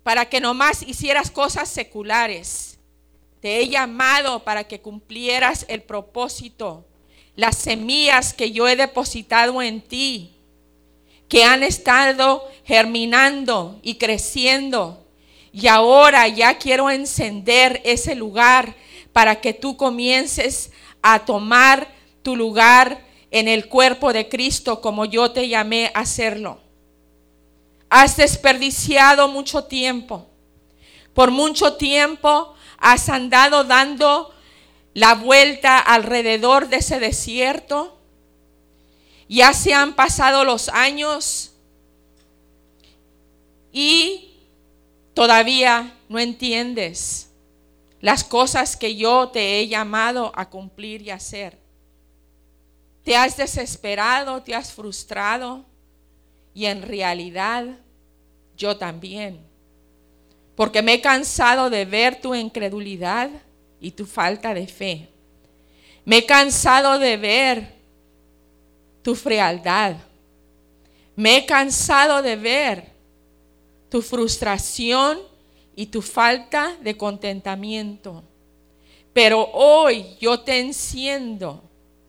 para que nomás hicieras cosas seculares. Te he llamado para que cumplieras el propósito, las semillas que yo he depositado en ti, que han estado germinando y creciendo. Y ahora ya quiero encender ese lugar para que tú comiences a tomar tu lugar en el cuerpo de Cristo como yo te llamé a hacerlo. Has desperdiciado mucho tiempo. Por mucho tiempo has andado dando la vuelta alrededor de ese desierto. Ya se han pasado los años y todavía no entiendes las cosas que yo te he llamado a cumplir y hacer. Te has desesperado, te has frustrado y en realidad yo también. Porque me he cansado de ver tu incredulidad y tu falta de fe. Me he cansado de ver tu frialdad. Me he cansado de ver tu frustración y tu falta de contentamiento. Pero hoy yo te enciendo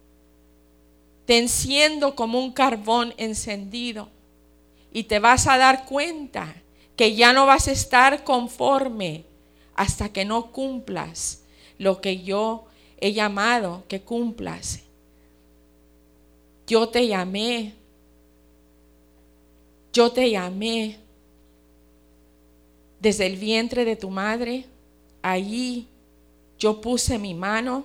como un carbón encendido y te vas a dar cuenta que ya no vas a estar conforme hasta que no cumplas lo que yo he llamado que cumplas. Yo te llamé desde el vientre de tu madre. Allí yo puse mi mano.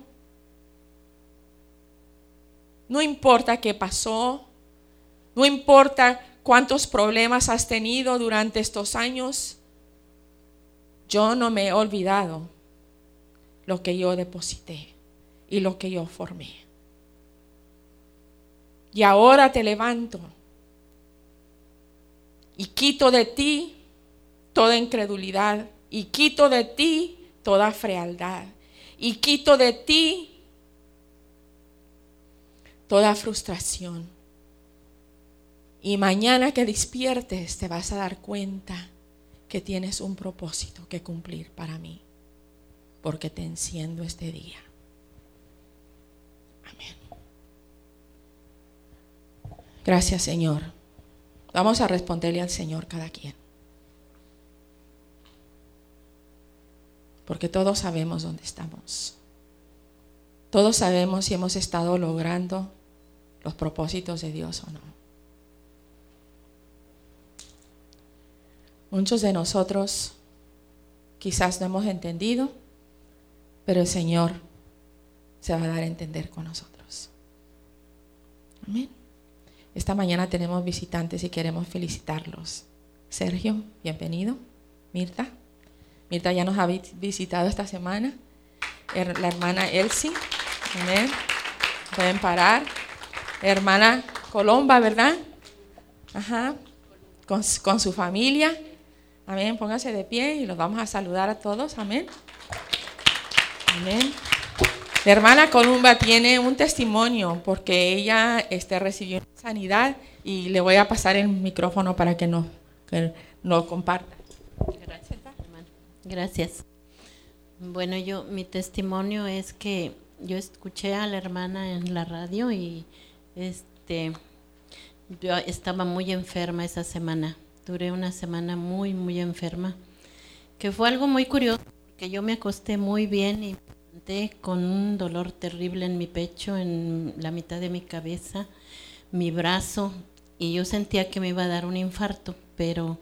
No importa qué pasó, no importa cuántos problemas has tenido durante estos años, yo no me he olvidado lo que yo deposité y lo que yo formé. Y ahora te levanto y quito de ti toda incredulidad y quito de ti toda frialdad y quito de ti toda frustración. Y mañana que despiertes te vas a dar cuenta que tienes un propósito que cumplir para mí, porque te enciendo este día. Amén. Gracias, Señor. Vamos a responderle al Señor cada quien. Porque todos sabemos dónde estamos. Todos sabemos si hemos estado logrando los propósitos de Dios o no. Muchos de nosotros quizás no hemos entendido, pero el Señor se va a dar a entender con nosotros. Amén. Esta mañana tenemos visitantes y queremos felicitarlos. Sergio, bienvenido. Mirta ya nos ha visitado esta semana. La hermana Elsie. Amén. Pueden parar. Hermana Colomba, ¿verdad? Ajá. Con su familia. Amén. Pónganse de pie y los vamos a saludar a todos. Amén. Amén. La hermana Columba tiene un testimonio porque ella recibió sanidad y le voy a pasar el micrófono para que nos comparta. Gracias, hermano. Gracias. Bueno, mi testimonio es que yo escuché a la hermana en la radio y yo estaba muy enferma esa semana. Duré una semana muy, muy enferma, que fue algo muy curioso, porque yo me acosté muy bien y con un dolor terrible en mi pecho, en la mitad de mi cabeza, mi brazo, y yo sentía que me iba a dar un infarto, pero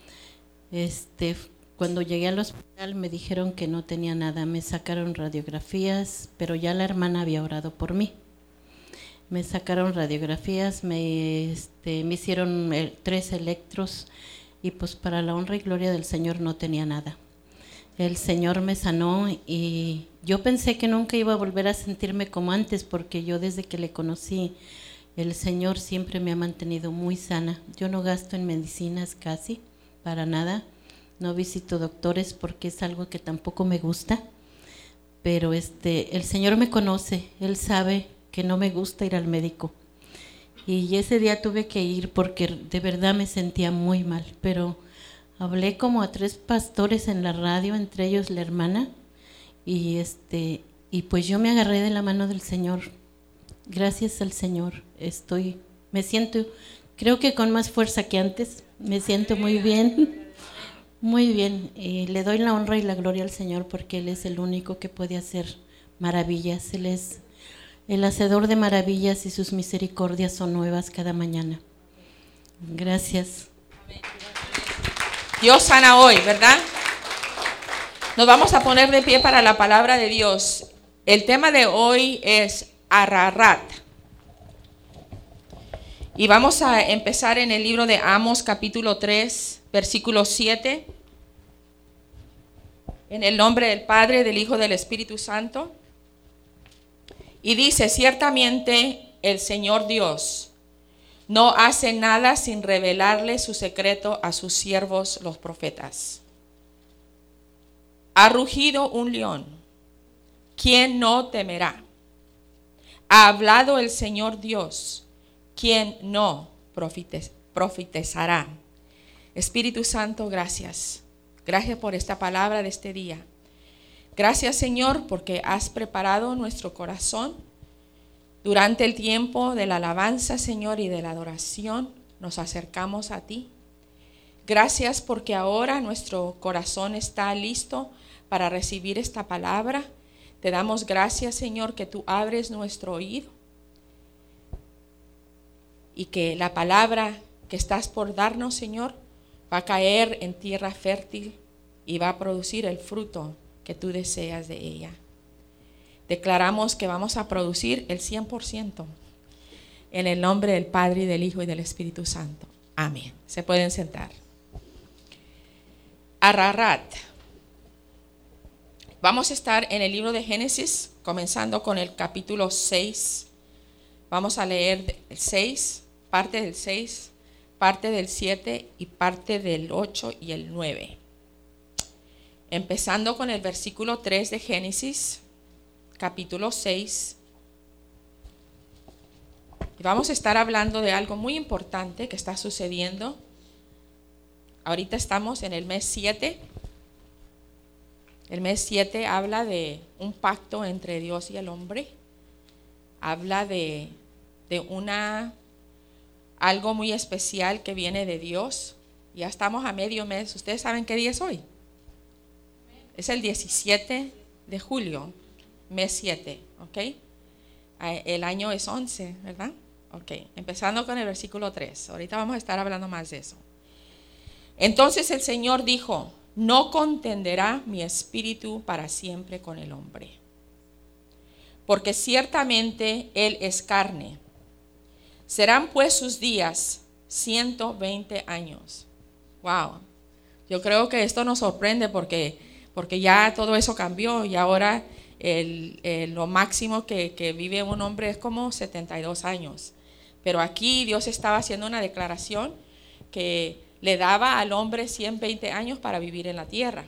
cuando llegué al hospital me dijeron que no tenía nada, me sacaron radiografías, pero ya la hermana había orado por mí. Me sacaron radiografías, me hicieron 3 electros y pues para la honra y gloria del Señor no tenía nada. El Señor me sanó y yo pensé que nunca iba a volver a sentirme como antes, porque yo desde que le conocí, el Señor siempre me ha mantenido muy sana. Yo no gasto en medicinas casi, para nada. No visito doctores porque es algo que tampoco me gusta. Pero el Señor me conoce, Él sabe que no me gusta ir al médico. Y ese día tuve que ir porque de verdad me sentía muy mal, pero Hablé como a 3 pastores en la radio, entre ellos la hermana, y pues yo me agarré de la mano del Señor. Gracias al Señor me siento, creo que con más fuerza que antes, me siento muy bien, muy bien. Y le doy la honra y la gloria al Señor porque Él es el único que puede hacer maravillas. Él es el hacedor de maravillas y sus misericordias son nuevas cada mañana. Gracias. Dios sana hoy, ¿verdad? Nos vamos a poner de pie para la palabra de Dios. El tema de hoy es Ararat. Y vamos a empezar en el libro de Amos, capítulo 3, versículo 7. En el nombre del Padre, del Hijo y del Espíritu Santo. Y dice, ciertamente el Señor Dios no hace nada sin revelarle su secreto a sus siervos los profetas. Ha rugido un león, ¿quién no temerá? Ha hablado el Señor Dios, ¿quién no profetizará? Espíritu Santo, gracias. Gracias por esta palabra de este día. Gracias, Señor, porque has preparado nuestro corazón. Durante el tiempo de la alabanza, Señor, y de la adoración, nos acercamos a ti. Gracias porque ahora nuestro corazón está listo para recibir esta palabra. Te damos gracias, Señor, que tú abres nuestro oído y que la palabra que estás por darnos, Señor, va a caer en tierra fértil y va a producir el fruto que tú deseas de ella. Declaramos que vamos a producir el 100% en el nombre del Padre, y del Hijo y del Espíritu Santo. Amén. Se pueden sentar. Ararat. Vamos a estar en el libro de Génesis, comenzando con el capítulo 6. Vamos a leer el 6, parte del 6, parte del 7 y parte del 8 y el 9. Empezando con el versículo 3 de Génesis, capítulo 6. Y vamos a estar hablando de algo muy importante que está sucediendo. Ahorita estamos en el mes 7. El mes 7 habla de un pacto entre Dios y el hombre. Habla de algo muy especial que viene de Dios. Ya estamos a medio mes. ¿Ustedes saben qué día es hoy? Es el 17 de julio. Mes 7, ¿ok? El año es 11, ¿verdad? Ok, empezando con el versículo 3. Ahorita vamos a estar hablando más de eso. Entonces el Señor dijo, no contenderá mi espíritu para siempre con el hombre, porque ciertamente él es carne. Serán pues sus días 120 años. Wow, yo creo que esto nos sorprende porque ya todo eso cambió y ahora lo máximo que vive un hombre es como 72 años. Pero aquí Dios estaba haciendo una declaración que le daba al hombre 120 años para vivir en la tierra.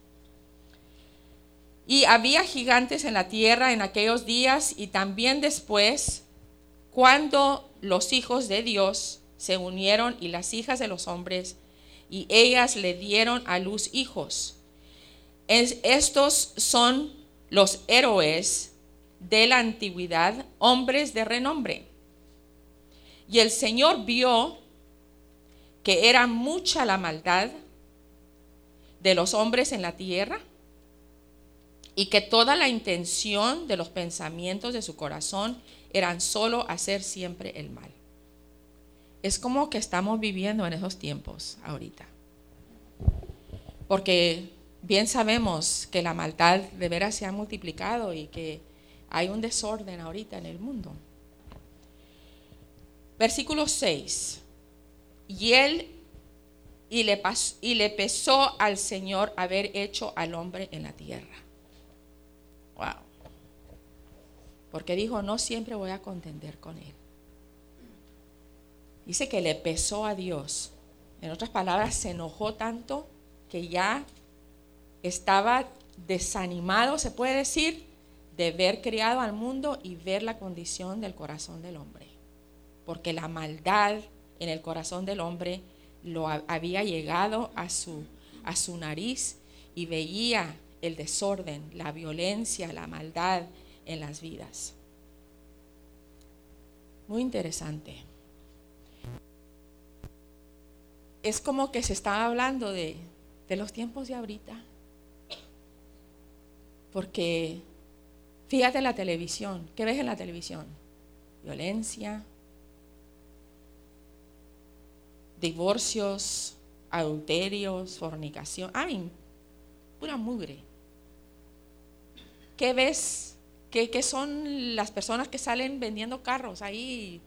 Y había gigantes en la tierra en aquellos días y también después, cuando los hijos de Dios se unieron y las hijas de los hombres, y ellas le dieron a luz hijos. Estos son los héroes de la antigüedad, hombres de renombre. Y el Señor vio que era mucha la maldad de los hombres en la tierra y que toda la intención de los pensamientos de su corazón eran solo hacer siempre el mal. Es como que estamos viviendo en esos tiempos ahorita. Porque bien sabemos que la maldad de veras se ha multiplicado y que hay un desorden ahorita en el mundo. Versículo 6. Y le pesó al Señor haber hecho al hombre en la tierra. Wow. Porque dijo, no siempre voy a contender con él. Dice que le pesó a Dios. En otras palabras, se enojó tanto que ya estaba desanimado, se puede decir, de ver creado al mundo y ver la condición del corazón del hombre. Porque la maldad en el corazón del hombre había llegado a su nariz y veía el desorden, la violencia, la maldad en las vidas. Muy interesante. Es como que se está hablando de los tiempos de ahorita. Porque fíjate en la televisión. ¿Qué ves en la televisión? Violencia, divorcios, adulterios, fornicación. ¡Ay! Pura mugre. ¿Qué ves? ¿Qué son las personas que salen vendiendo carros ahí?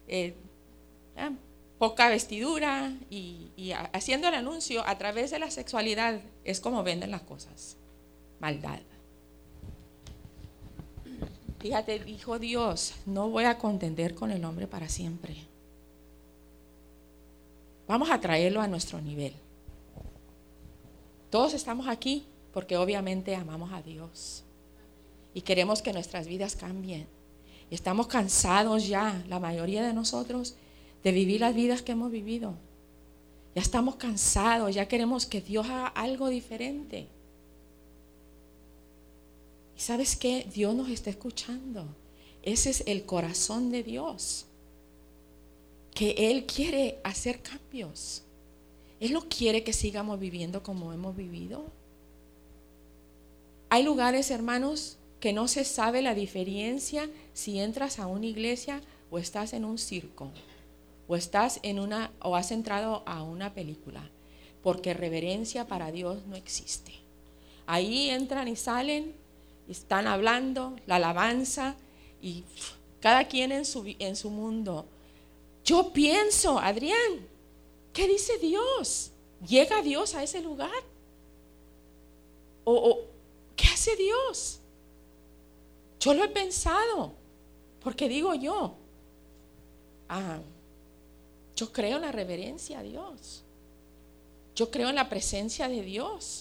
Poca vestidura y haciendo el anuncio a través de la sexualidad. Es como venden las cosas. Maldad. Fíjate, dijo Dios, no voy a contender con el hombre para siempre. Vamos a traerlo a nuestro nivel. Todos estamos aquí porque obviamente amamos a Dios y queremos que nuestras vidas cambien. Estamos cansados ya, la mayoría de nosotros, de vivir las vidas que hemos vivido. Ya estamos cansados, ya queremos que Dios haga algo diferente. ¿Y sabes qué? Dios nos está escuchando. Ese es el corazón de Dios, que Él quiere hacer cambios. Él no quiere que sigamos viviendo como hemos vivido. Hay lugares, hermanos, que no se sabe la diferencia si entras a una iglesia o estás en un circo, o has entrado a una película, porque reverencia para Dios no existe. Ahí entran y salen, están hablando, la alabanza, y cada quien en su mundo. Yo pienso, Adrián, ¿qué dice Dios? ¿Llega Dios a ese lugar? ¿O qué hace Dios? Yo lo he pensado, porque digo yo creo en la reverencia a Dios. Yo creo en la presencia de Dios.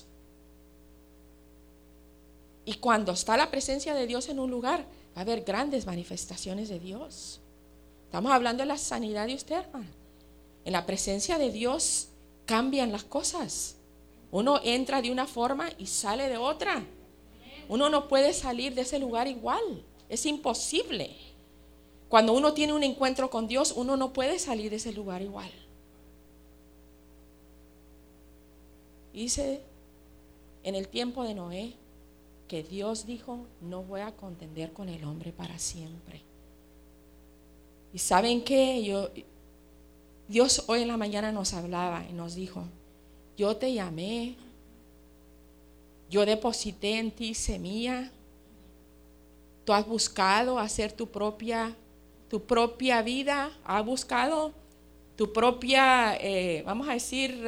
Y cuando está la presencia de Dios en un lugar, va a haber grandes manifestaciones de Dios. Estamos hablando de la sanidad de usted, hermano. En la presencia de Dios cambian las cosas. Uno entra de una forma y sale de otra. Uno no puede salir de ese lugar igual. Es imposible. Cuando uno tiene un encuentro con Dios, uno no puede salir de ese lugar igual. Dice en el tiempo de Noé que Dios dijo, no voy a contender con el hombre para siempre. ¿Y saben qué? Dios hoy en la mañana nos hablaba y nos dijo, yo te llamé, yo deposité en ti semilla, tú has buscado hacer tu propia vida, has buscado tu propia, vamos a decir,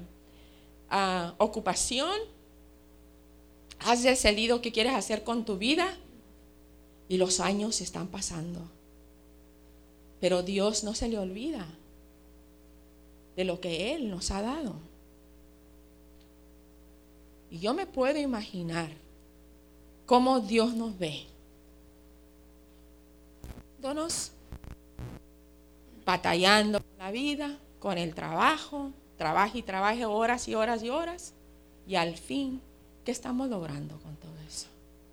ocupación, has decidido qué quieres hacer con tu vida y los años están pasando. Pero Dios no se le olvida de lo que Él nos ha dado. Y yo me puedo imaginar cómo Dios nos ve. Batallando con la vida, con el trabajo, trabaje horas y horas y horas, y al fin, ¿qué estamos logrando con todo eso?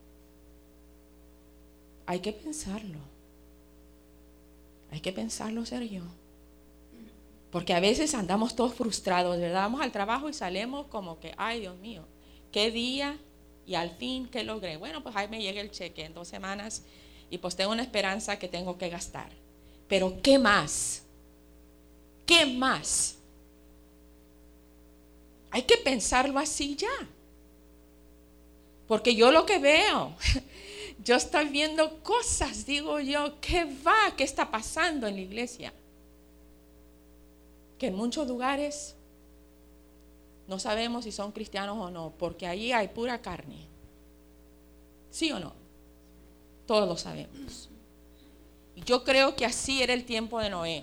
Hay que pensarlo. Hay que pensarlo, Sergio. Porque a veces andamos todos frustrados, ¿verdad? Vamos al trabajo y salimos como que, ay, Dios mío, ¿qué día? Y al fin, ¿qué logré? Bueno, pues ahí me llega el cheque en 2 semanas y pues tengo una esperanza que tengo que gastar. Pero ¿qué más? ¿Qué más? Hay que pensarlo así ya. Porque yo lo que veo, yo estoy viendo cosas, digo yo, ¿qué está pasando en la iglesia? Que en muchos lugares no sabemos si son cristianos o no, porque ahí hay pura carne. ¿Sí o no? Todos lo sabemos. Y yo creo que así era el tiempo de Noé.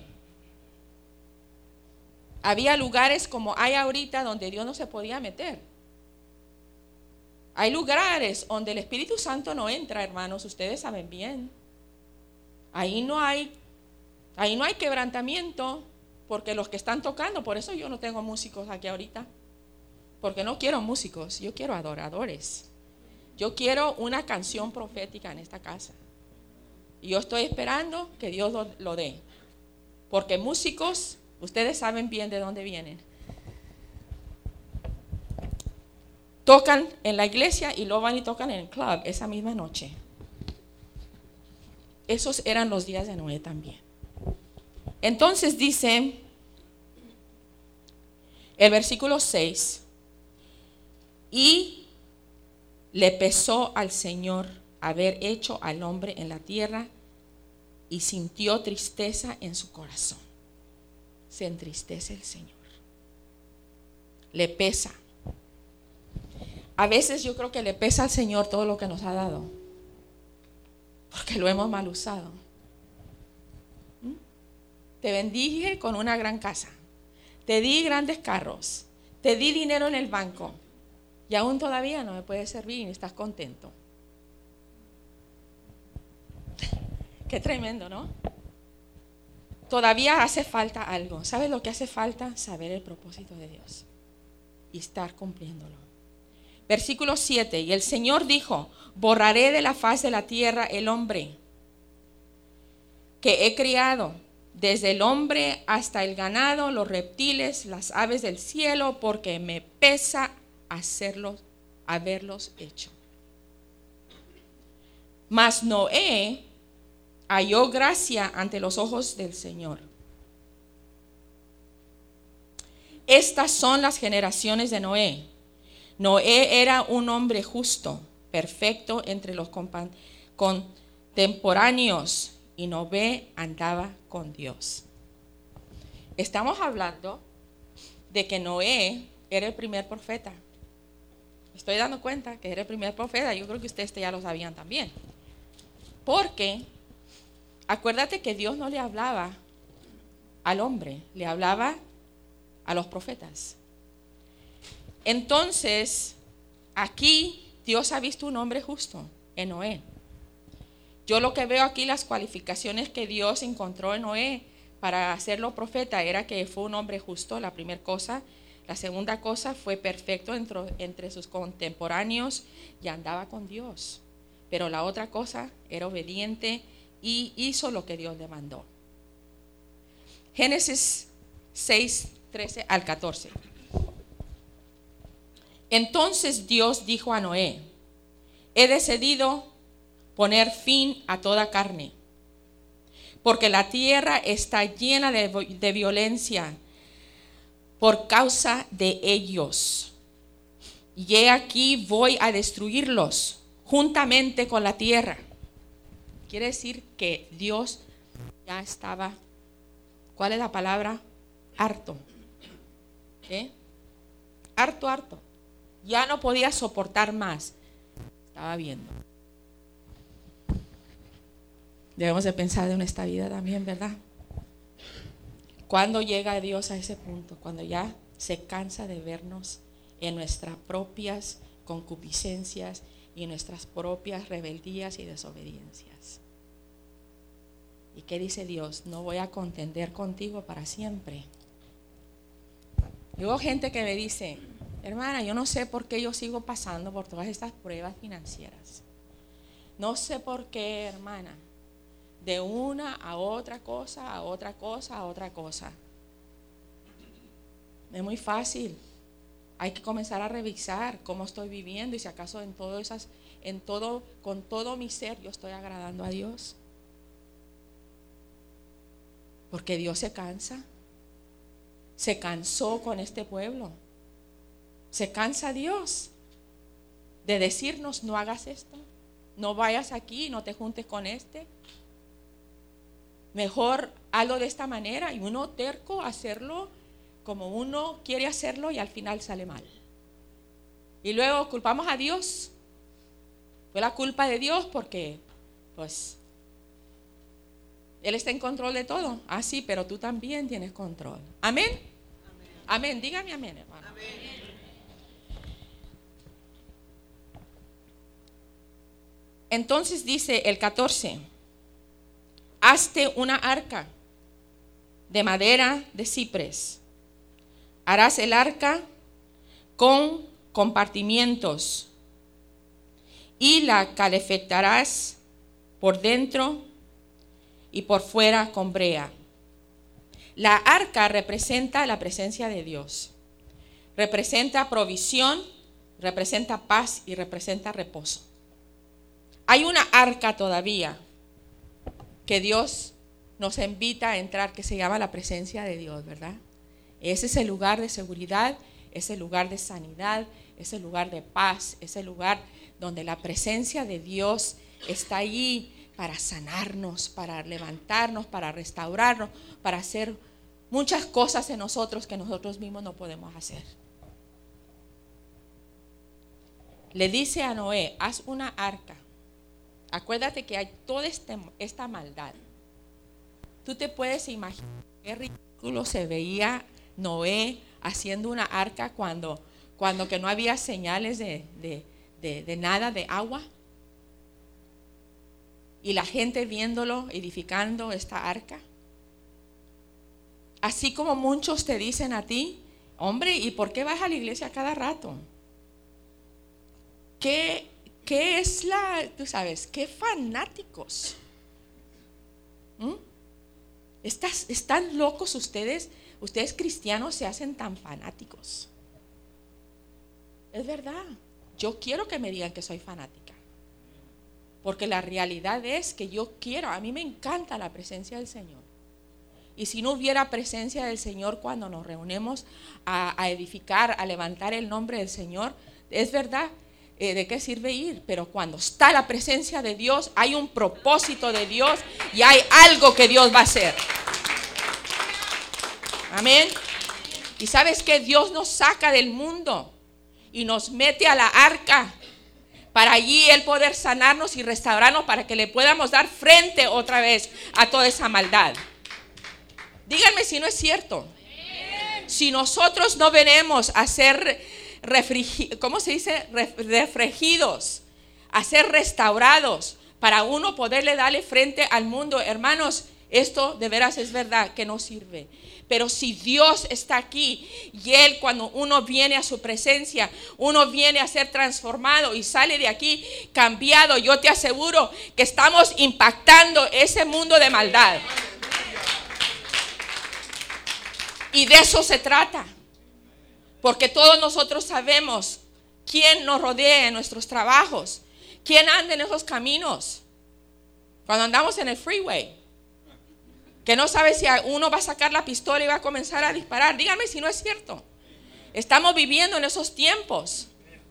Había lugares como hay ahorita donde Dios no se podía meter. Hay lugares donde el Espíritu Santo no entra, hermanos, ustedes saben bien. Ahí no hay quebrantamiento, Porque los que están tocando, por eso yo no tengo músicos aquí ahorita. Porque no quiero músicos, yo quiero adoradores. Yo quiero una canción profética en esta casa. Y yo estoy esperando que Dios lo dé. Porque músicos, ustedes saben bien de dónde vienen. Tocan en la iglesia y luego van y tocan en el club esa misma noche. Esos eran los días de Noé también. Entonces dice el versículo 6, y le pesó al Señor haber hecho al hombre en la tierra y sintió tristeza en su corazón. Se entristece el Señor. Le pesa. A veces yo creo que le pesa al Señor todo lo que nos ha dado, porque lo hemos mal usado. Te bendije con una gran casa, te di grandes carros, te di dinero en el banco y aún todavía no me puedes servir y estás contento. Qué tremendo, ¿no? Todavía hace falta algo. ¿Sabes lo que hace falta? Saber el propósito de Dios y estar cumpliéndolo. Versículo 7, y el Señor dijo, borraré de la faz de la tierra el hombre que he criado, desde el hombre hasta el ganado, los reptiles, las aves del cielo, porque me pesa haberlos hecho. Mas Noé halló gracia ante los ojos del Señor. Estas son las generaciones de Noé. Noé era un hombre justo, perfecto entre los contemporáneos, y Noé andaba con Dios. Estamos hablando de que Noé era el primer profeta. Me estoy dando cuenta que era el primer profeta. Yo creo que ustedes ya lo sabían también. Porque acuérdate que Dios no le hablaba al hombre, le hablaba a los profetas. Entonces, aquí Dios ha visto un hombre justo en Noé. Yo lo que veo aquí, las cualificaciones que Dios encontró en Noé para hacerlo profeta, era que fue un hombre justo, la primera cosa. La segunda cosa, fue perfecto entre sus contemporáneos y andaba con Dios. Pero la otra cosa, era obediente y hizo lo que Dios le mandó. Génesis 6, 13 al 14. Entonces Dios dijo a Noé, he decidido poner fin a toda carne, porque la tierra está llena de violencia por causa de ellos. Y he aquí voy a destruirlos juntamente con la tierra. Quiere decir que Dios ya estaba, ¿cuál es la palabra? Harto. Harto. Ya no podía soportar más. Estaba viendo. Debemos de pensar en esta vida también, ¿verdad? ¿Cuándo llega Dios a ese punto? Cuando ya se cansa de vernos en nuestras propias concupiscencias y en nuestras propias rebeldías y desobediencias. ¿Y qué dice Dios? No voy a contender contigo para siempre. Luego gente que me dice, hermana, yo no sé por qué yo sigo pasando por todas estas pruebas financieras. No sé por qué, hermana. De una a otra cosa, a otra cosa, a otra cosa. Es muy fácil. Hay que comenzar a revisar cómo estoy viviendo y si acaso con todo mi ser yo estoy agradando a Dios. Porque Dios se cansa. Se cansó con este pueblo. Se cansa Dios de decirnos, no hagas esto, no vayas aquí, no te juntes con este. Mejor hazlo de esta manera, y uno terco hacerlo como uno quiere hacerlo y al final sale mal. Y luego culpamos a Dios. Fue la culpa de Dios porque pues Él está en control de todo. Ah, sí, pero tú también tienes control. Amén. Amén. Dígame amén, hermano. Amén. Entonces dice el 14, hazte una arca de madera de ciprés. Harás el arca con compartimientos y la calefactarás por dentro y por fuera con brea. La arca representa la presencia de Dios, representa provisión, representa paz y representa reposo. Hay una arca todavía que Dios nos invita a entrar, que se llama la presencia de Dios, ¿verdad? Ese es el lugar de seguridad, es el lugar de sanidad, es el lugar de paz, es el lugar donde la presencia de Dios está allí para sanarnos, para levantarnos, para restaurarnos, para hacer muchas cosas en nosotros que nosotros mismos no podemos hacer. Le dice a Noé, haz una arca. Acuérdate que hay toda esta maldad. Tú te puedes imaginar qué ridículo se veía Noé haciendo una arca cuando que no había señales de nada, de agua. Y la gente viéndolo, edificando esta arca. Así como muchos te dicen a ti, hombre, ¿y por qué vas a la iglesia cada rato? ¿Qué es tú sabes, qué fanáticos? ¿Están locos ustedes? Ustedes cristianos se hacen tan fanáticos. Es verdad, yo quiero que me digan que soy fanática. Porque la realidad es que a mí me encanta la presencia del Señor. Y si no hubiera presencia del Señor cuando nos reunimos a edificar, a levantar el nombre del Señor, es verdad, ¿de qué sirve ir? Pero cuando está la presencia de Dios, hay un propósito de Dios y hay algo que Dios va a hacer. Amén. Y sabes que Dios nos saca del mundo y nos mete a la arca para allí Él poder sanarnos y restaurarnos, para que le podamos dar frente otra vez a toda esa maldad. Díganme si no es cierto. Si nosotros no venimos a ser refregidos, a ser restaurados, para uno poderle darle frente al mundo, hermanos, esto de veras es verdad que no sirve. Pero si Dios está aquí y Él, cuando uno viene a su presencia, uno viene a ser transformado y sale de aquí cambiado, yo te aseguro que estamos impactando ese mundo de maldad. Y de eso se trata. Porque todos nosotros sabemos quién nos rodea en nuestros trabajos, quién anda en esos caminos. Cuando andamos en el freeway, que no sabe si uno va a sacar la pistola y va a comenzar a disparar. Díganme si no es cierto. Estamos viviendo en esos tiempos.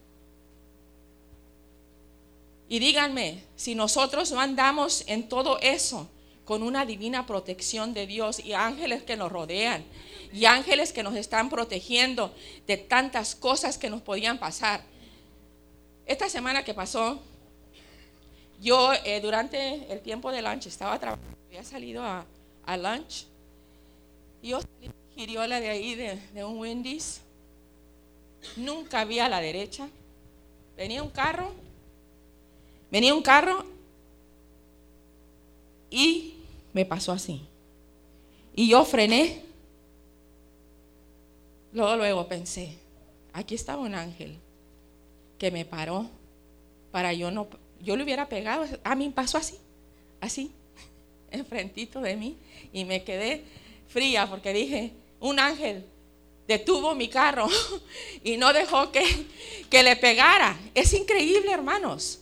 Y díganme si nosotros no andamos en todo eso con una divina protección de Dios y ángeles que nos rodean y ángeles que nos están protegiendo de tantas cosas que nos podían pasar. Esta semana que pasó, yo durante el tiempo de lunch estaba trabajando, había salido a lunch, y yo salí giriola de ahí de un Wendy's. Nunca vi a la derecha. Venía un carro y me pasó así. Y yo frené. Luego pensé, aquí estaba un ángel que me paró para yo le hubiera pegado. A mí pasó así, enfrentito de mí, y me quedé fría porque dije, un ángel detuvo mi carro y no dejó que le pegara. Es increíble, hermanos.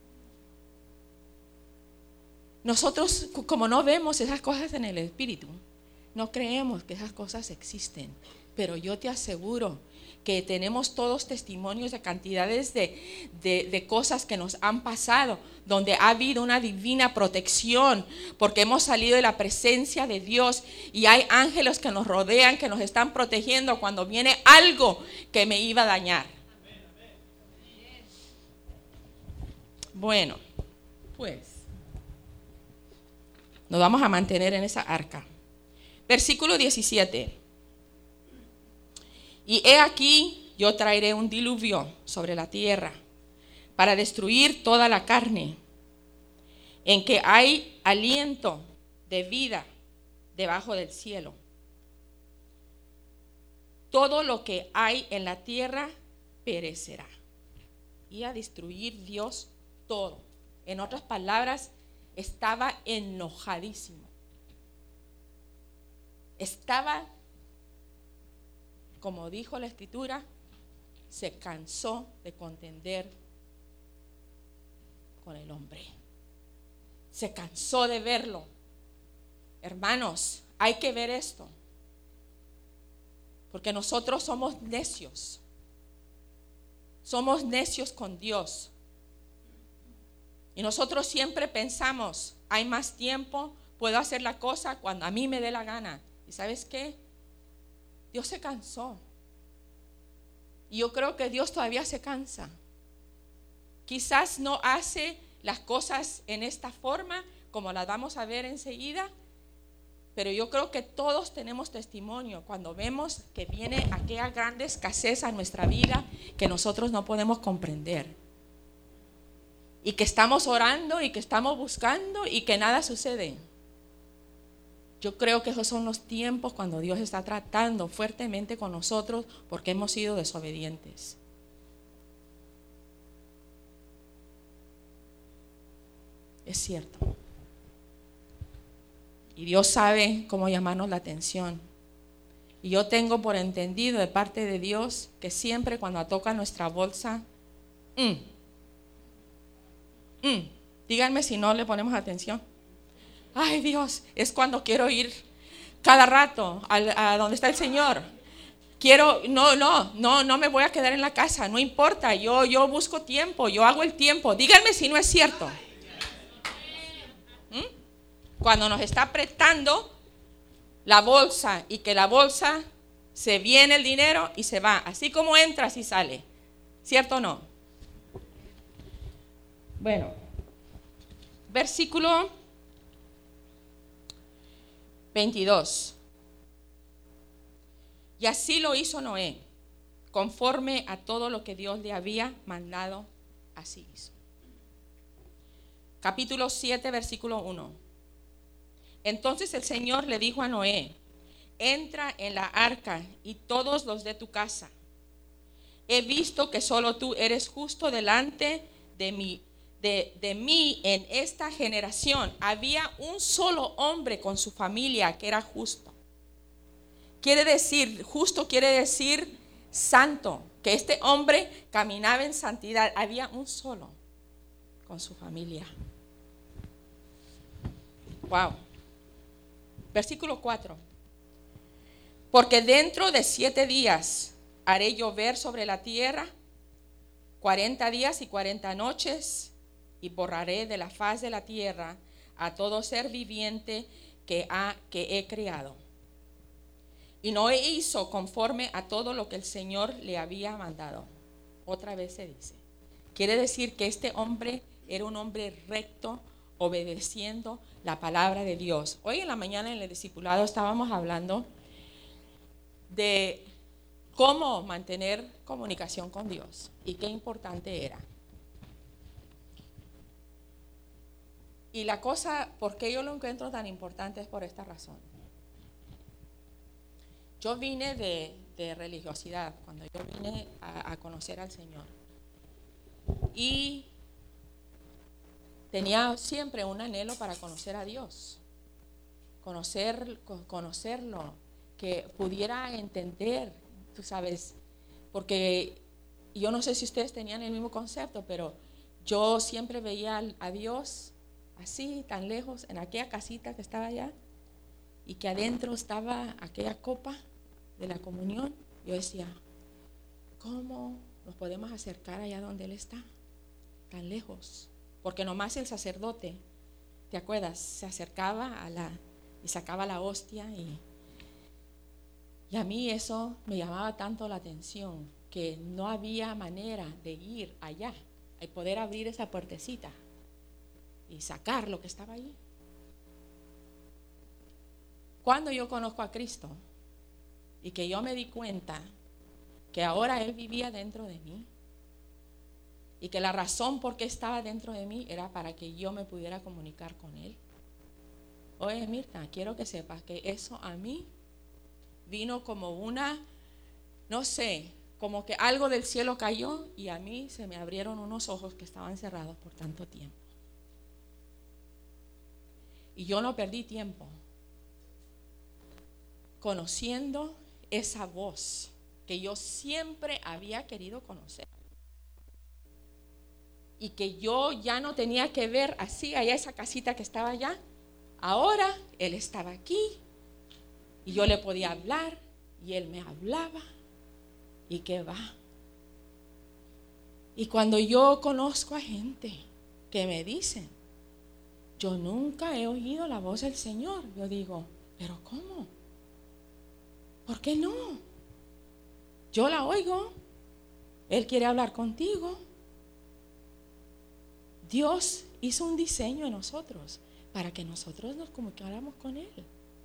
Nosotros, como no vemos esas cosas en el espíritu, no creemos que esas cosas existen. Pero yo te aseguro que tenemos todos testimonios de cantidades de cosas que nos han pasado, donde ha habido una divina protección, porque hemos salido de la presencia de Dios y hay ángeles que nos rodean, que nos están protegiendo cuando viene algo que me iba a dañar. Bueno, pues nos vamos a mantener en esa arca. Versículo 17. Y he aquí, yo traeré un diluvio sobre la tierra para destruir toda la carne, en que hay aliento de vida debajo del cielo. todo lo que hay en la tierra perecerá. Y a destruir Dios todo. En otras palabras, estaba enojadísimo. Estaba, como dijo la Escritura, se cansó de contender con el hombre. Se cansó de verlo. Hermanos, hay que ver esto. Porque nosotros somos necios. Somos necios con Dios. Y nosotros siempre pensamos, hay más tiempo, puedo hacer la cosa cuando a mí me dé la gana. ¿Y sabes qué? Dios se cansó. Y yo creo que Dios todavía se cansa. Quizás no hace las cosas en esta forma, como las vamos a ver enseguida, pero yo creo que todos tenemos testimonio cuando vemos que viene aquella grande escasez a nuestra vida que nosotros no podemos comprender. Y que estamos orando y que estamos buscando y que nada sucede. Yo creo que esos son los tiempos cuando Dios está tratando fuertemente con nosotros porque hemos sido desobedientes. Es cierto. Y Dios sabe cómo llamarnos la atención. Y yo tengo por entendido de parte de Dios que siempre cuando toca nuestra bolsa, díganme si no le ponemos atención. Ay, Dios, es cuando quiero ir cada rato a donde está el Señor. No me voy a quedar en la casa, no importa, yo busco tiempo, yo hago el tiempo. Díganme si no es cierto. Cuando nos está apretando la bolsa y que la bolsa se viene el dinero y se va, así como entra, así sale. ¿Cierto o no? Bueno, versículo 22. Y así lo hizo Noé, conforme a todo lo que Dios le había mandado, así hizo. Capítulo 7, versículo 1. Entonces el Señor le dijo a Noé: entra en la arca y todos los de tu casa. He visto que solo tú eres justo delante de mí en esta generación. Había un solo hombre con su familia que era justo. Justo quiere decir santo, que este hombre caminaba en santidad. Había un solo con su familia. Wow. Versículo 4. Porque dentro de 7 días haré llover sobre la tierra 40 días y 40 noches, y borraré de la faz de la tierra a todo ser viviente que he creado. Y Noé hizo conforme a todo lo que el Señor le había mandado. Otra vez se dice. Quiere decir que este hombre era un hombre recto, obedeciendo la palabra de Dios. Hoy en la mañana en el discipulado estábamos hablando de cómo mantener comunicación con Dios y qué importante era. Y la cosa, ¿por qué yo lo encuentro tan importante? Es por esta razón. Yo vine de religiosidad, cuando yo vine a conocer al Señor. Y tenía siempre un anhelo para conocer a Dios, conocerlo, que pudiera entender, tú sabes, porque yo no sé si ustedes tenían el mismo concepto, pero yo siempre veía a Dios así, tan lejos, en aquella casita que estaba allá, y que adentro estaba aquella copa de la comunión. Yo decía, ¿cómo nos podemos acercar allá donde Él está? Tan lejos. Porque nomás el sacerdote, ¿te acuerdas? Se acercaba y sacaba la hostia y a mí eso me llamaba tanto la atención que no había manera de ir allá y poder abrir esa puertecita y sacar lo que estaba allí. Cuando yo conozco a Cristo y que yo me di cuenta que ahora Él vivía dentro de mí, y que la razón por qué estaba dentro de mí era para que yo me pudiera comunicar con Él. Oye, Mirta, quiero que sepas que eso a mí vino como una no sé, como que algo del cielo cayó y a mí se me abrieron unos ojos que estaban cerrados por tanto tiempo. Y yo no perdí tiempo conociendo esa voz que yo siempre había querido conocer. Y que yo ya no tenía que ver así, allá esa casita que estaba allá. Ahora Él estaba aquí y yo le podía hablar y Él me hablaba. ¿Y qué va? Y cuando yo conozco a gente que me dicen, yo nunca he oído la voz del Señor, yo digo, ¿pero cómo? ¿Por qué no? Yo la oigo. Él quiere hablar contigo. Dios hizo un diseño en nosotros para que nosotros nos comunicáramos con Él.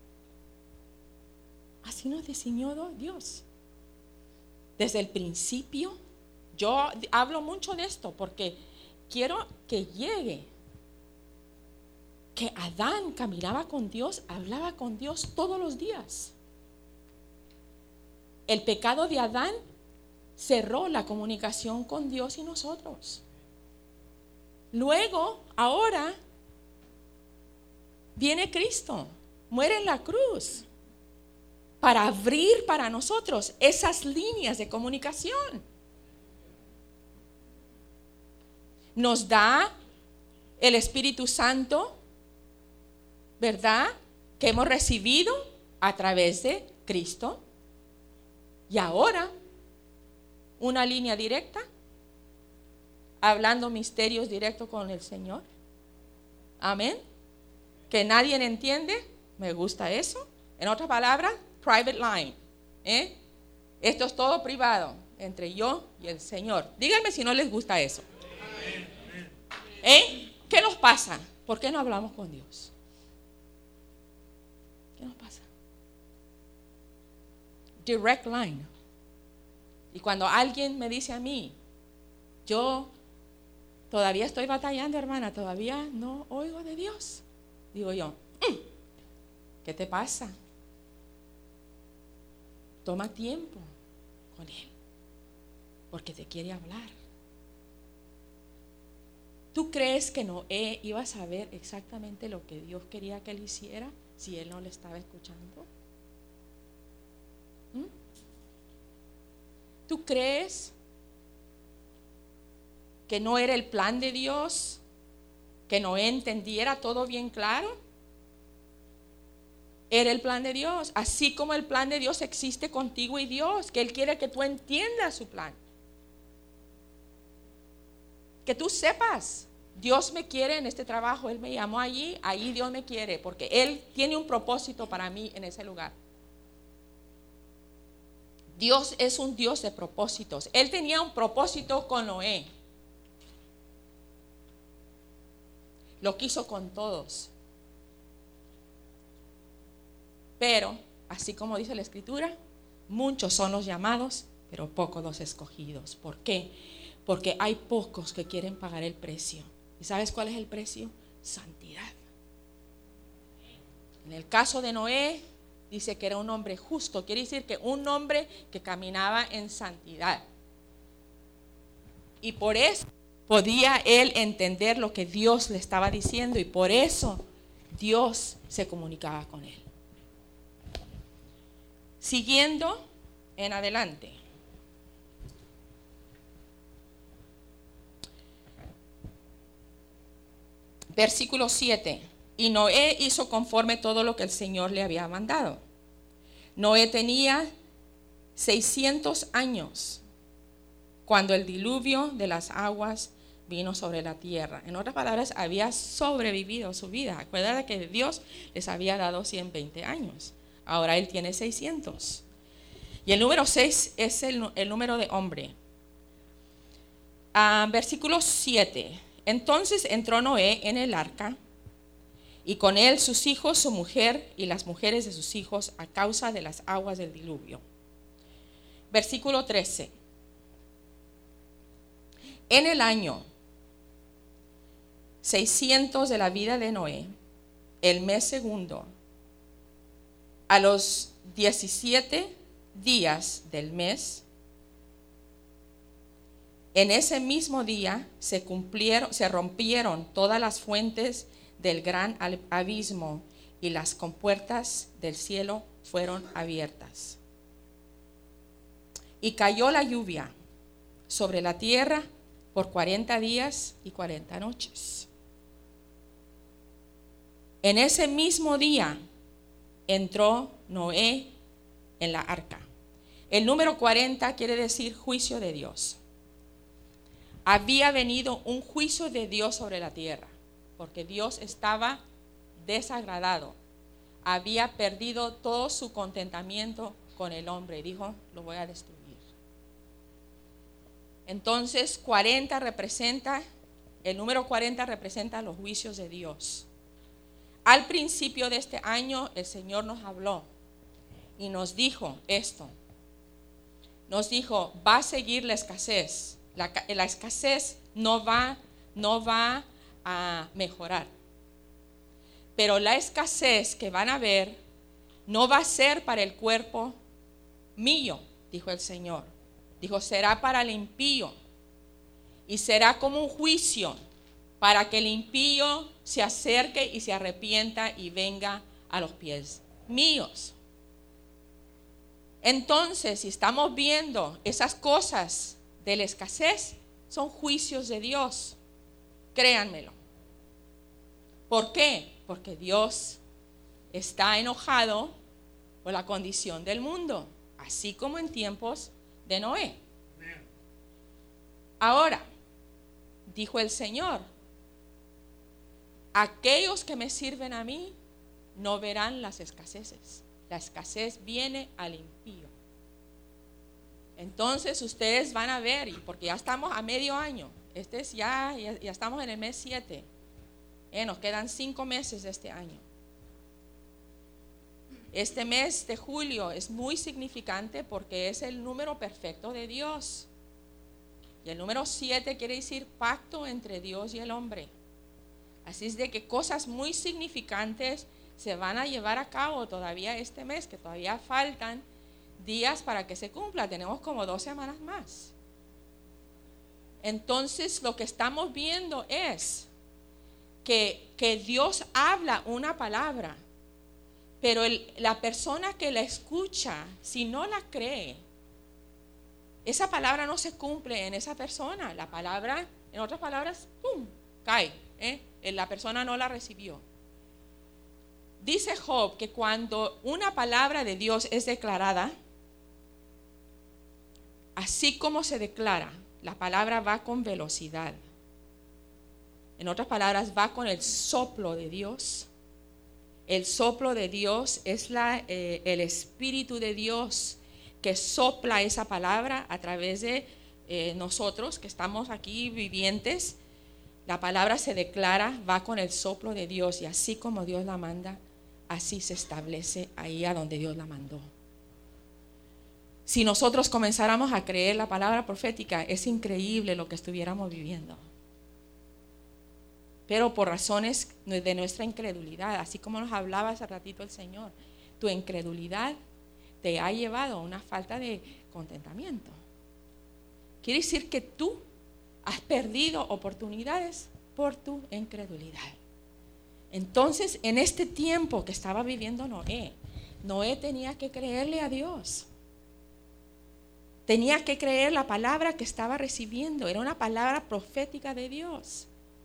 Así nos diseñó Dios. Desde el principio, yo hablo mucho de esto porque quiero que llegue, que Adán caminaba con Dios, hablaba con Dios todos los días. El pecado de Adán cerró la comunicación con Dios y nosotros. Luego, ahora, viene Cristo, muere en la cruz para abrir para nosotros esas líneas de comunicación. Nos da el Espíritu Santo, ¿verdad? Que hemos recibido a través de Cristo. Y ahora, una línea directa, hablando misterios directos con el Señor. Amén. Que nadie entiende. Me gusta eso. En otras palabras, private line. Esto es todo privado entre yo y el Señor. Díganme si no les gusta eso. ¿Qué nos pasa? ¿Por qué no hablamos con Dios? ¿Qué nos pasa? Direct line. Y cuando alguien me dice a mí, yo todavía estoy batallando, hermana, todavía no oigo de Dios, digo yo, ¿qué te pasa? Toma tiempo con Él, porque te quiere hablar. ¿Tú crees que Noé iba a saber exactamente lo que Dios quería que él hiciera si él no le estaba escuchando? ¿Tú crees que no era el plan de Dios, que Noé entendiera todo bien claro? Era el plan de Dios, así como el plan de Dios existe contigo y Dios, que Él quiere que tú entiendas su plan. Que tú sepas, Dios me quiere en este trabajo, Él me llamó allí Dios me quiere, porque Él tiene un propósito para mí en ese lugar. Dios es un Dios de propósitos. Él tenía un propósito con Noé. Lo quiso con todos. Pero, así como dice la Escritura, muchos son los llamados, pero pocos los escogidos. ¿Por qué? Porque hay pocos que quieren pagar el precio. ¿Y sabes cuál es el precio? Santidad. En el caso de Noé, dice que era un hombre justo. Quiere decir que un hombre que caminaba en santidad. Y por eso podía él entender lo que Dios le estaba diciendo. Y por eso Dios se comunicaba con él. Siguiendo en adelante. Versículo 7. Y Noé hizo conforme todo lo que el Señor le había mandado. Noé tenía 600 años cuando el diluvio de las aguas vino sobre la tierra. En otras palabras, había sobrevivido su vida. Acuérdate que Dios les había dado 120 años. Ahora él tiene 600. Y el número 6 es el número de hombre. Versículo 7. Entonces entró Noé en el arca, y con él sus hijos, su mujer y las mujeres de sus hijos, a causa de las aguas del diluvio. Versículo 13. En el año 600 de la vida de Noé, el mes segundo, a los 17 días del mes, en ese mismo día se rompieron todas las fuentes del gran abismo y las compuertas del cielo fueron abiertas. Y cayó la lluvia sobre la tierra por 40 días y 40 noches. En ese mismo día entró Noé en la arca. El número 40 quiere decir juicio de Dios. Había venido un juicio de Dios sobre la tierra, porque Dios estaba desagradado. Había perdido todo su contentamiento con el hombre. Dijo, lo voy a destruir. Entonces, el número 40 representa los juicios de Dios. Al principio de este año, el Señor nos habló y nos dijo esto. Nos dijo, va a seguir la escasez. La escasez no va a mejorar. Pero la escasez que van a ver no va a ser para el cuerpo mío, dijo el Señor. Dijo, será para el impío. Y será como un juicio para que el impío se acerque y se arrepienta y venga a los pies míos. Entonces, si estamos viendo esas cosas de la escasez, son juicios de Dios. Créanmelo. ¿Por qué? Porque Dios está enojado por la condición del mundo, así como en tiempos de Noé. Ahora, dijo el Señor, aquellos que me sirven a mí no verán las escaseces. La escasez viene al impío. Entonces ustedes van a ver, porque ya estamos a medio año, ya estamos en el mes 7, nos quedan 5 meses de este año. Este mes de julio es muy significante porque es el número perfecto de Dios. Y el número 7 quiere decir pacto entre Dios y el hombre. Así es de que cosas muy significantes se van a llevar a cabo todavía este mes, que todavía faltan días para que se cumpla. Tenemos como 2 semanas más. Entonces lo que estamos viendo es que Dios habla una palabra, pero la persona que la escucha, si no la cree, esa palabra no se cumple en esa persona. La palabra, en otras palabras, ¡pum!, cae. La persona no la recibió. Dice Job que cuando una palabra de Dios es declarada, así como se declara, la palabra va con velocidad. En otras palabras, va con el soplo de Dios. El soplo de Dios es el Espíritu de Dios que sopla esa palabra a través de nosotros que estamos aquí vivientes. La palabra se declara, va con el soplo de Dios, y así como Dios la manda, así se establece ahí a donde Dios la mandó. Si nosotros comenzáramos a creer la palabra profética, es increíble lo que estuviéramos viviendo. Pero por razones de nuestra incredulidad, así como nos hablaba hace ratito el Señor, tu incredulidad te ha llevado a una falta de contentamiento. Quiere decir que tú has perdido oportunidades por tu incredulidad. Entonces, en este tiempo que estaba viviendo Noé tenía que creerle a Dios. Tenía que creer la palabra que estaba recibiendo. Era una palabra profética de Dios.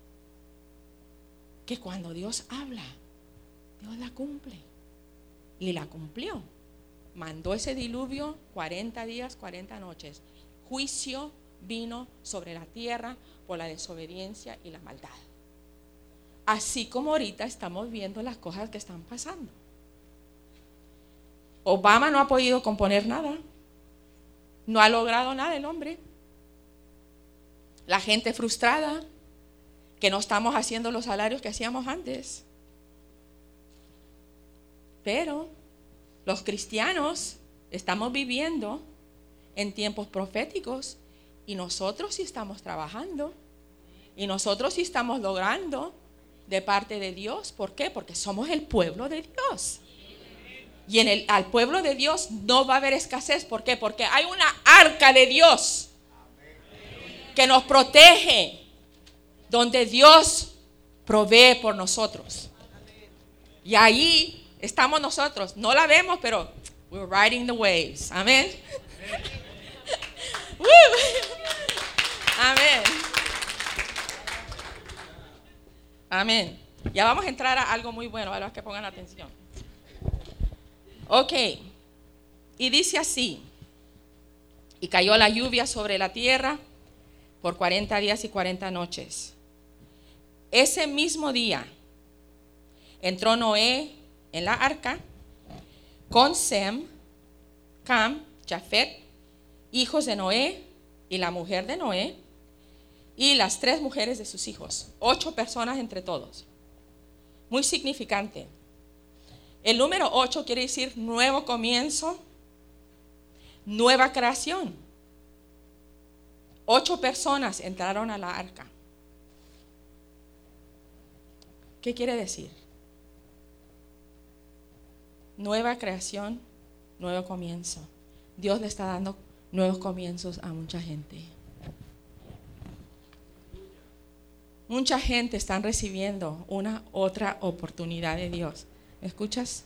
Que cuando Dios habla, Dios la cumple. Y la cumplió. Mandó ese diluvio 40 días, 40 noches. Juicio vino sobre la tierra por la desobediencia y la maldad. Así como ahorita estamos viendo las cosas que están pasando. Obama no ha podido componer nada. No ha logrado nada el hombre. La gente frustrada, que no estamos haciendo los salarios que hacíamos antes. Pero los cristianos estamos viviendo en tiempos proféticos y nosotros sí estamos trabajando y nosotros sí estamos logrando de parte de Dios. ¿Por qué? Porque somos el pueblo de Dios. Y al pueblo de Dios no va a haber escasez. ¿Por qué? Porque hay una arca de Dios que nos protege, donde Dios provee por nosotros. Y ahí estamos nosotros. No la vemos, pero we're riding the waves. Amén. Amén. Amén. Ya vamos a entrar a algo muy bueno, a los que pongan atención. Ok. Y dice así: y cayó la lluvia sobre la tierra por 40 días y 40 noches. Ese mismo día entró Noé en la arca con Sem, Cam, Jafet, hijos de Noé, y la mujer de Noé, y las 3 mujeres de sus hijos. 8 personas entre todos. Muy significante. El número 8 quiere decir nuevo comienzo, nueva creación. 8 personas entraron a la arca. ¿Qué quiere decir? Nueva creación, nuevo comienzo. Dios le está dando nuevos comienzos a mucha gente. Mucha gente está recibiendo una otra oportunidad de Dios. ¿Me escuchas?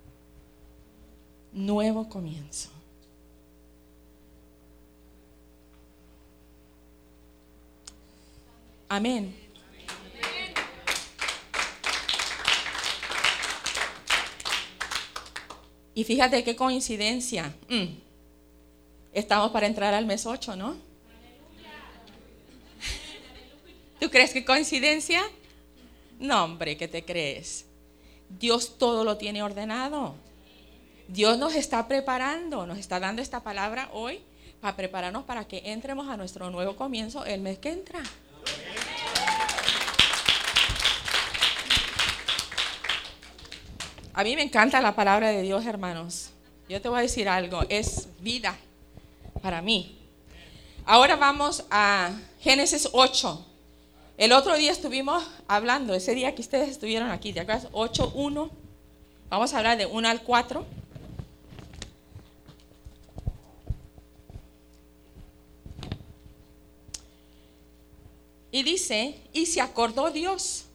Nuevo comienzo. Amén. Y fíjate qué coincidencia. Estamos para entrar al mes 8, ¿no? ¿Tú crees que coincidencia? No, hombre, ¿qué te crees? Dios todo lo tiene ordenado. Dios nos está preparando, nos está dando esta palabra hoy para prepararnos para que entremos a nuestro nuevo comienzo el mes que entra. A mí me encanta la palabra de Dios, hermanos. Yo te voy a decir algo, es vida para mí. Ahora vamos a Génesis 8. El otro día estuvimos hablando, ese día que ustedes estuvieron aquí, ¿te acuerdas? 8:1. Vamos a hablar de 1 al 4. Y dice, y se acordó Dios.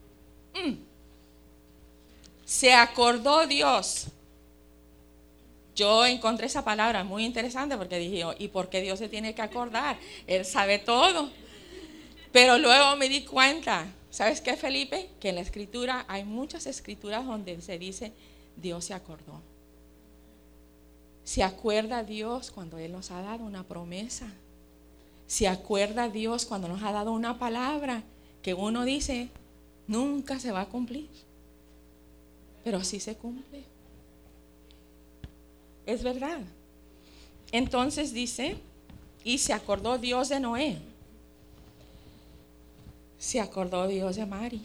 Se acordó Dios. Yo encontré esa palabra muy interesante porque dije, ¿y por qué Dios se tiene que acordar? Él sabe todo. Pero luego me di cuenta, ¿sabes qué, Felipe? Que en la escritura hay muchas escrituras donde se dice, Dios se acordó. Se acuerda Dios cuando Él nos ha dado una promesa. Se acuerda Dios cuando nos ha dado una palabra que uno dice, nunca se va a cumplir. Pero sí se cumple. Es verdad. Entonces dice, y se acordó Dios de Noé. Se acordó Dios de Mari.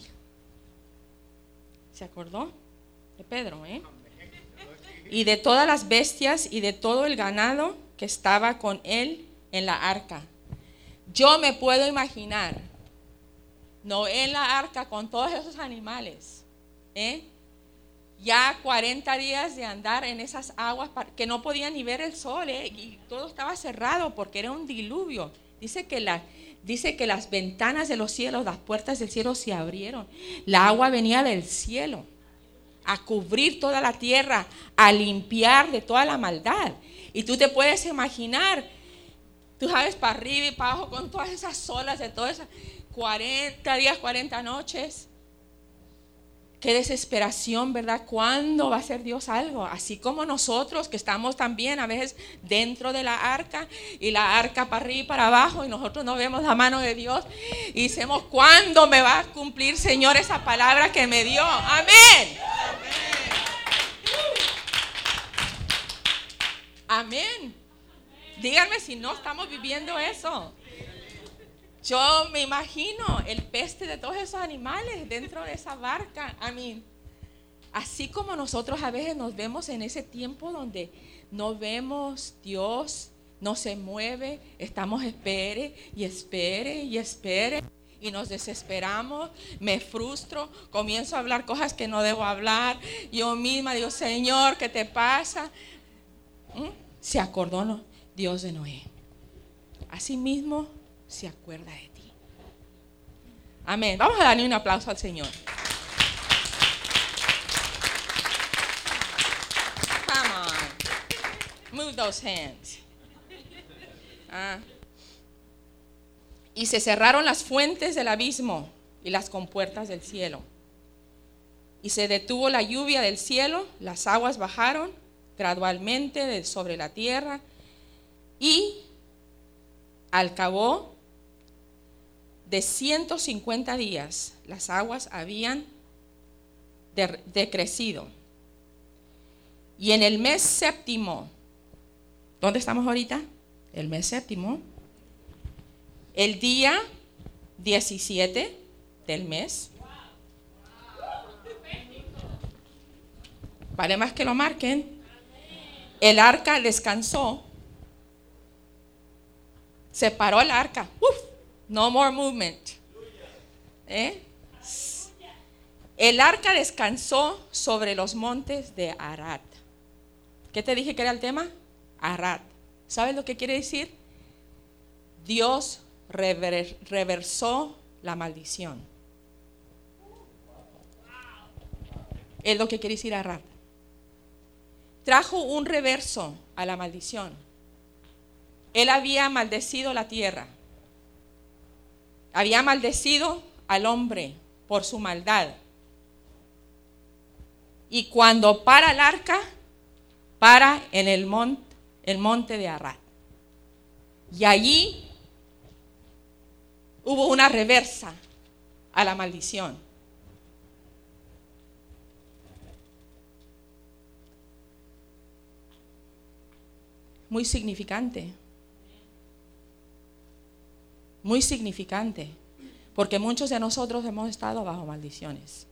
Se acordó de Pedro, y de todas las bestias y de todo el ganado que estaba con él en la arca. Yo me puedo imaginar Noé en la arca con todos esos animales, ya 40 días de andar en esas aguas que no podían ni ver el sol, y todo estaba cerrado porque era un diluvio. Dice que las ventanas de los cielos, las puertas del cielo se abrieron. La agua venía del cielo a cubrir toda la tierra, a limpiar de toda la maldad. Y tú te puedes imaginar, tú sabes, para arriba y para abajo con todas esas olas de todas esas 40 días, 40 noches. Qué desesperación, ¿verdad? ¿Cuándo va a hacer Dios algo? Así como nosotros que estamos también a veces dentro de la arca, y la arca para arriba y para abajo, y nosotros no vemos la mano de Dios y decimos, ¿cuándo me va a cumplir, Señor, esa palabra que me dio? Amén. Amén. Díganme si no estamos viviendo eso. Yo me imagino el peste de todos esos animales dentro de esa barca. Así como nosotros a veces nos vemos en ese tiempo donde no vemos Dios, no se mueve, estamos espere y espere y espere. y nos desesperamos, me frustro, comienzo a hablar cosas que no debo hablar. Yo misma digo, Señor, ¿qué te pasa? Se acordó, ¿no?, Dios de Noé. Asimismo se acuerda de ti. Amén. Vamos a darle un aplauso al Señor. Come on. Move those hands. Y se cerraron las fuentes del abismo y las compuertas del cielo. Y se detuvo la lluvia del cielo, las aguas bajaron gradualmente sobre la tierra, y al cabo de 150 días las aguas habían decrecido. Y en el mes séptimo, ¿dónde estamos ahorita? El mes séptimo, el día 17 del mes. Vale más que lo marquen. El arca descansó. Se paró el arca. No more movement. El arca descansó sobre los montes de Arad. ¿Qué te dije que era el tema? Arad. ¿Sabes lo que quiere decir? Dios reversó la maldición. Es lo que quiere decir Arad. Trajo un reverso a la maldición. Él había maldecido la tierra. Había maldecido al hombre por su maldad. Y cuando para el arca, para en el monte de Arad. Y allí hubo una reversa a la maldición. Muy significante. Muy significante. Porque muchos de nosotros hemos estado bajo maldiciones.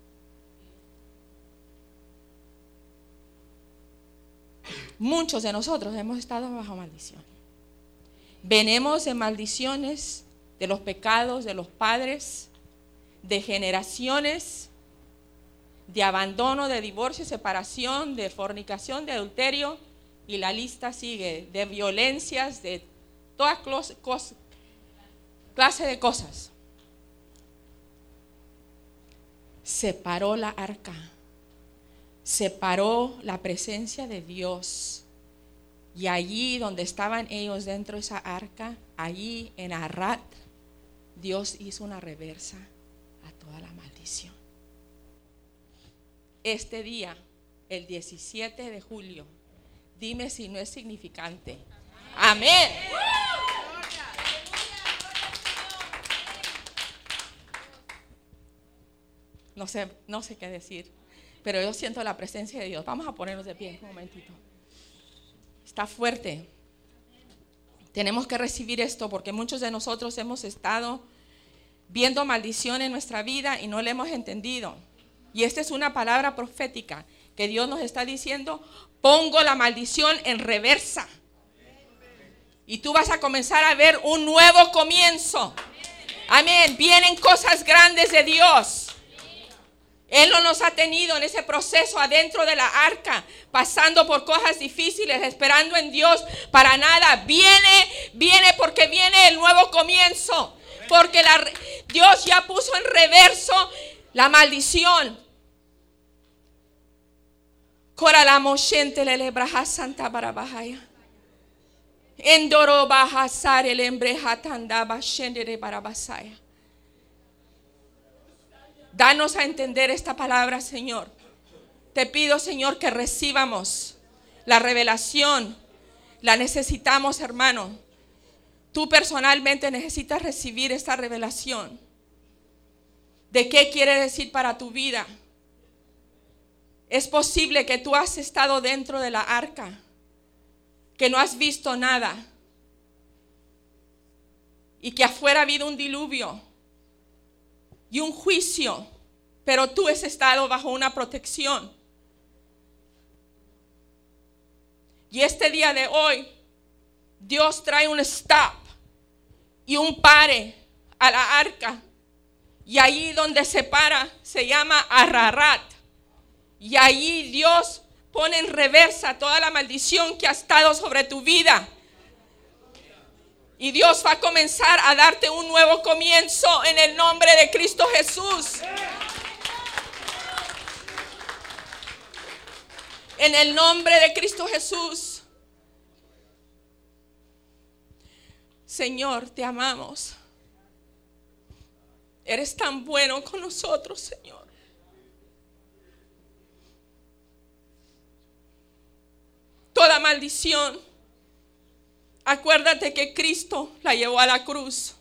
Muchos de nosotros hemos estado bajo maldición. Venimos de maldiciones, de los pecados de los padres, de generaciones, de abandono, de divorcio, separación, de fornicación, de adulterio, y la lista sigue, de violencias, de toda clase de cosas. Se paró la arca. Separó la presencia de Dios, y allí donde estaban ellos dentro de esa arca, allí en Arad, Dios hizo una reversa a toda la maldición. Este día, el 17 de julio, dime si no es significante. Amén. No sé qué decir, pero yo siento la presencia de Dios. Vamos a ponernos de pie un momentito. Está fuerte. Tenemos que recibir esto, porque muchos de nosotros hemos estado viendo maldición en nuestra vida y no la hemos entendido. Y esta es una palabra profética que Dios nos está diciendo: pongo la maldición en reversa. Y tú vas a comenzar a ver un nuevo comienzo. Amén. Vienen cosas grandes de Dios. Él no nos ha tenido en ese proceso adentro de la arca, pasando por cosas difíciles, esperando en Dios para nada. Viene porque viene el nuevo comienzo. Porque Dios ya puso en reverso la maldición. Santa Barabahaya. Endoro Bahasar el Embrehatandaba Shendere Barabasaya. Danos a entender esta palabra, Señor. Te pido, Señor, que recibamos la revelación. La necesitamos, hermano. Tú personalmente necesitas recibir esta revelación. ¿De qué quiere decir para tu vida? Es posible que tú has estado dentro de la arca, que no has visto nada, y que afuera ha habido un diluvio y un juicio, pero tú has estado bajo una protección. Y este día de hoy, Dios trae un stop y un pare a la arca Y allí donde se para se llama Ararat. Y allí Dios pone en reversa toda la maldición que ha estado sobre tu vida. Y Dios va a comenzar a darte un nuevo comienzo en el nombre de Cristo Jesús. En el nombre de Cristo Jesús. Señor, te amamos. Eres tan bueno con nosotros, Señor. Toda maldición, acuérdate que Cristo la llevó a la cruz.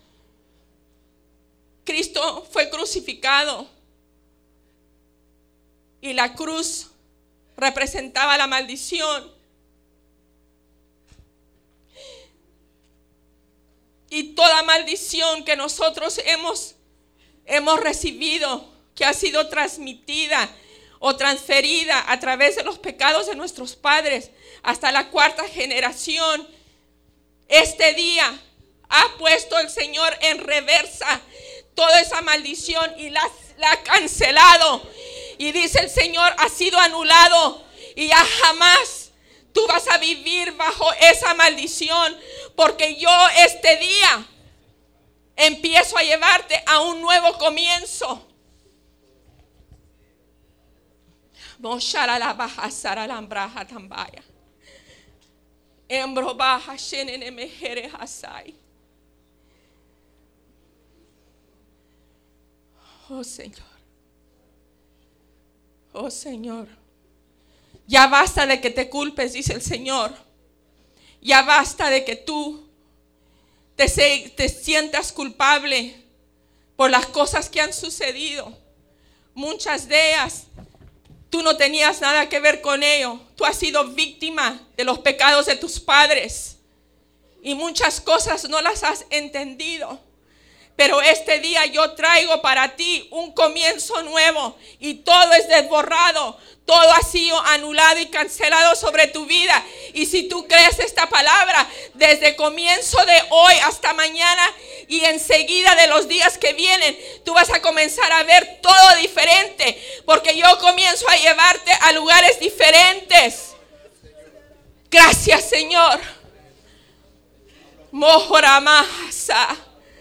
Cristo fue crucificado y la cruz representaba la maldición. Y toda maldición que nosotros hemos recibido, que ha sido transmitida o transferida a través de los pecados de nuestros padres hasta la 4ª generación, este día ha puesto el Señor en reversa toda esa maldición y la ha cancelado. Y dice el Señor, ha sido anulado y ya jamás tú vas a vivir bajo esa maldición, porque yo este día empiezo a llevarte a un nuevo comienzo. Oh Señor, oh Señor, ya basta de que te culpes, dice el Señor. Ya basta de que tú te sientas culpable por las cosas que han sucedido. Muchas de ellas tú no tenías nada que ver con ello. Tú has sido víctima de los pecados de tus padres y muchas cosas no las has entendido. Pero este día yo traigo para ti un comienzo nuevo y todo es desborrado. Todo ha sido anulado y cancelado sobre tu vida. Y si tú crees esta palabra, desde comienzo de hoy hasta mañana y enseguida de los días que vienen, tú vas a comenzar a ver todo diferente. Porque yo comienzo a llevarte a lugares diferentes. Gracias, Señor. Mojoramasa.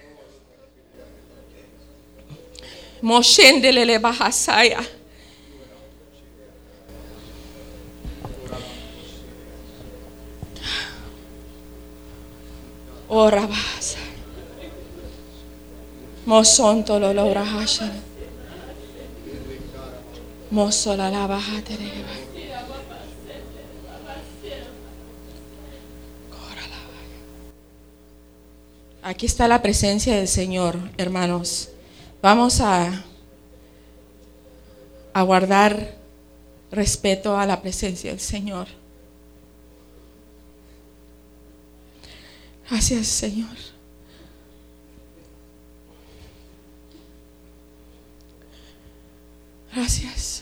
Moshendelele bahasaya. Ora bahasa. Mosonto lo lobrahasha. Mosola la bahate de. Aquí está la presencia del Señor, hermanos. Vamos a guardar respeto a la presencia del Señor. Gracias, Señor. Gracias.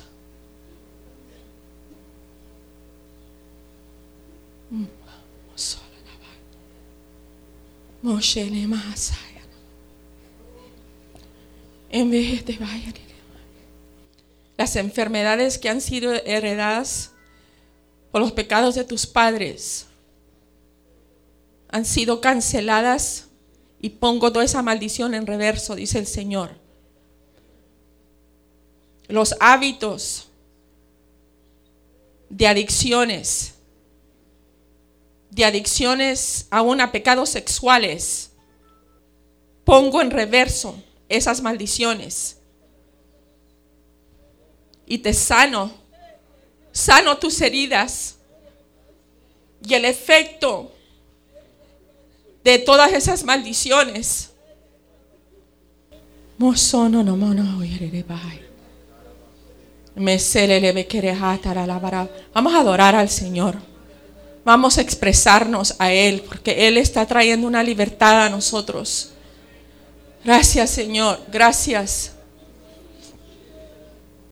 Las enfermedades que han sido heredadas por los pecados de tus padres han sido canceladas y pongo toda esa maldición en reverso, dice el Señor. Los hábitos de adicciones aún a pecados sexuales, pongo en reverso esas maldiciones y te sano tus heridas y el efecto de todas esas maldiciones. Vamos a adorar al Señor. Vamos a expresarnos a Él, porque Él está trayendo una libertad a nosotros. Gracias, Señor. Gracias.